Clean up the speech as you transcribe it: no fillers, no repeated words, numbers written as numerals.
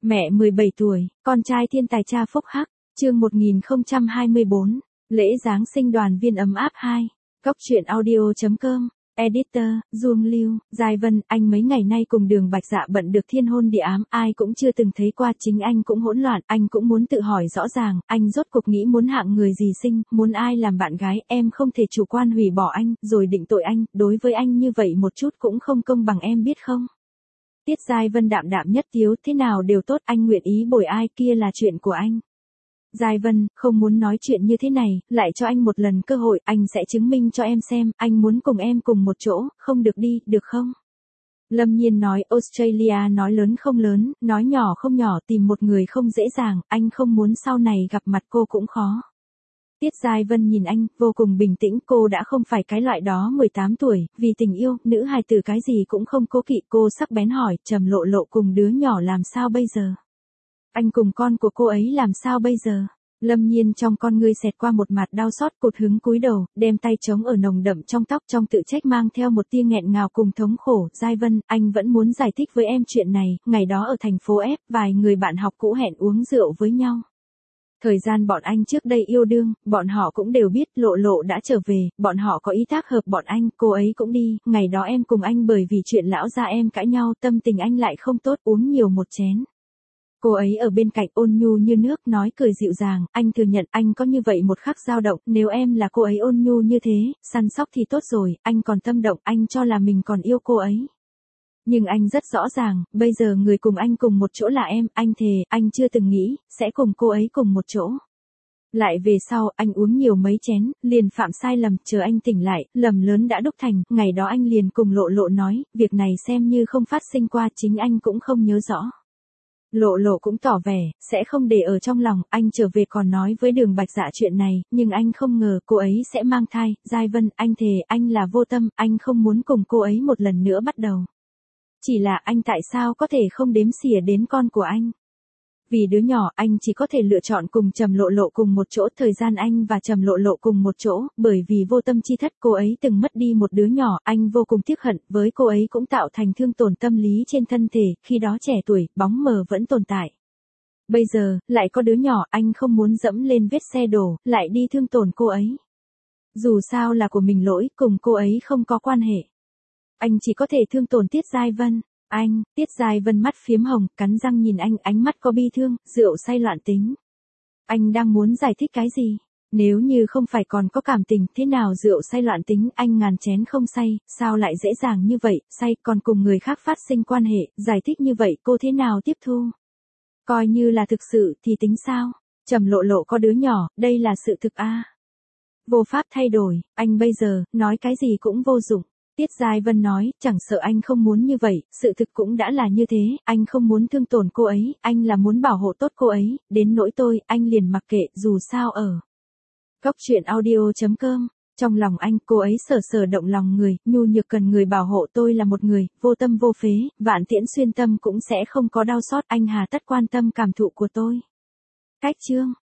Mẹ 17 tuổi, con trai thiên tài cha phúc hắc, chương 1024, lễ Giáng sinh đoàn viên ấm áp 2, Cốc truyện audio.com, editor, Duông Lưu, Giai Vân, anh mấy ngày nay cùng Đường Bạch Dạ bận được thiên hôn địa ám, ai cũng chưa từng thấy qua, chính anh cũng hỗn loạn, anh cũng muốn tự hỏi rõ ràng, anh rốt cuộc nghĩ muốn hạng người gì sinh, muốn ai làm bạn gái, em không thể chủ quan hủy bỏ anh, rồi định tội anh, đối với anh như vậy một chút cũng không công bằng em biết không? Tiết Giai Vân đạm đạm nhất tiếu, thế nào đều tốt, anh nguyện ý bồi ai kia là chuyện của anh. Giai Vân, không muốn nói chuyện như thế này, lại cho anh một lần cơ hội, anh sẽ chứng minh cho em xem, anh muốn cùng em cùng một chỗ, không được đi, được không? Lâm Nhiên nói, Australia nói lớn không lớn, nói nhỏ không nhỏ, tìm một người không dễ dàng, anh không muốn sau này gặp mặt cô cũng khó. Tiết Giai Vân nhìn anh, vô cùng bình tĩnh, cô đã không phải cái loại đó 18 tuổi, vì tình yêu, nữ hài tử cái gì cũng không cố kỵ, cô sắc bén hỏi, Trầm Lộ Lộ cùng đứa nhỏ làm sao bây giờ? Anh cùng con của cô ấy làm sao bây giờ? Lâm Nhiên trong con ngươi xẹt qua một mặt đau xót, cụt hứng cúi đầu, đem tay chống ở nồng đậm trong tóc, trong tự trách mang theo một tia nghẹn ngào cùng thống khổ. Giai Vân, anh vẫn muốn giải thích với em chuyện này, ngày đó ở thành phố F, vài người bạn học cũ hẹn uống rượu với nhau. Thời gian bọn anh trước đây yêu đương, bọn họ cũng đều biết Lộ Lộ đã trở về, bọn họ có ý tác hợp bọn anh, cô ấy cũng đi, ngày đó em cùng anh bởi vì chuyện lão gia em cãi nhau, tâm tình anh lại không tốt, uống nhiều một chén. Cô ấy ở bên cạnh ôn nhu như nước, nói cười dịu dàng, anh thừa nhận anh có như vậy một khắc dao động, nếu em là cô ấy ôn nhu như thế, săn sóc thì tốt rồi, anh còn tâm động, anh cho là mình còn yêu cô ấy. Nhưng anh rất rõ ràng, bây giờ người cùng anh cùng một chỗ là em, anh thề, anh chưa từng nghĩ, sẽ cùng cô ấy cùng một chỗ. Lại về sau, anh uống nhiều mấy chén, liền phạm sai lầm, chờ anh tỉnh lại, lầm lớn đã đúc thành, ngày đó anh liền cùng Lộ Lộ nói, việc này xem như không phát sinh qua, chính anh cũng không nhớ rõ. Lộ Lộ cũng tỏ vẻ, sẽ không để ở trong lòng, anh trở về còn nói với Đường Bạch Dạ chuyện này, nhưng anh không ngờ cô ấy sẽ mang thai. Giai Vân, anh thề, anh là vô tâm, anh không muốn cùng cô ấy một lần nữa bắt đầu. Chỉ là anh tại sao có thể không đếm xỉa đến con của anh? Vì đứa nhỏ, anh chỉ có thể lựa chọn cùng Trầm Lộ Lộ cùng một chỗ, thời gian anh và Trầm Lộ Lộ cùng một chỗ, bởi vì vô tâm chi thất cô ấy từng mất đi một đứa nhỏ, anh vô cùng tiếc hận, với cô ấy cũng tạo thành thương tổn tâm lý trên thân thể, khi đó trẻ tuổi, bóng mờ vẫn tồn tại. Bây giờ, lại có đứa nhỏ, anh không muốn dẫm lên vết xe đổ, lại đi thương tổn cô ấy. Dù sao là của mình lỗi, cùng cô ấy không có quan hệ. Anh chỉ có thể thương tổn Tiết Giai Vân. Anh, Tiết Giai Vân mắt phiếm hồng, cắn răng nhìn anh, ánh mắt có bi thương, rượu say loạn tính. Anh đang muốn giải thích cái gì? Nếu như không phải còn có cảm tình, thế nào rượu say loạn tính, anh ngàn chén không say, sao lại dễ dàng như vậy, say còn cùng người khác phát sinh quan hệ, giải thích như vậy cô thế nào tiếp thu? Coi như là thực sự thì tính sao? Trầm Lộ Lộ có đứa nhỏ, đây là sự thực a. Vô pháp thay đổi, anh bây giờ, nói cái gì cũng vô dụng. Tiết Giai Vân nói, chẳng sợ anh không muốn như vậy, sự thực cũng đã là như thế, anh không muốn thương tổn cô ấy, anh là muốn bảo hộ tốt cô ấy, đến nỗi tôi, anh liền mặc kệ, dù sao ở. Cốc truyện audio.com, trong lòng anh, cô ấy sở sở động lòng người, nhu nhược cần người bảo hộ, tôi là một người, vô tâm vô phế, vạn tiễn xuyên tâm cũng sẽ không có đau xót, anh hà tất quan tâm cảm thụ của tôi. Cách chương.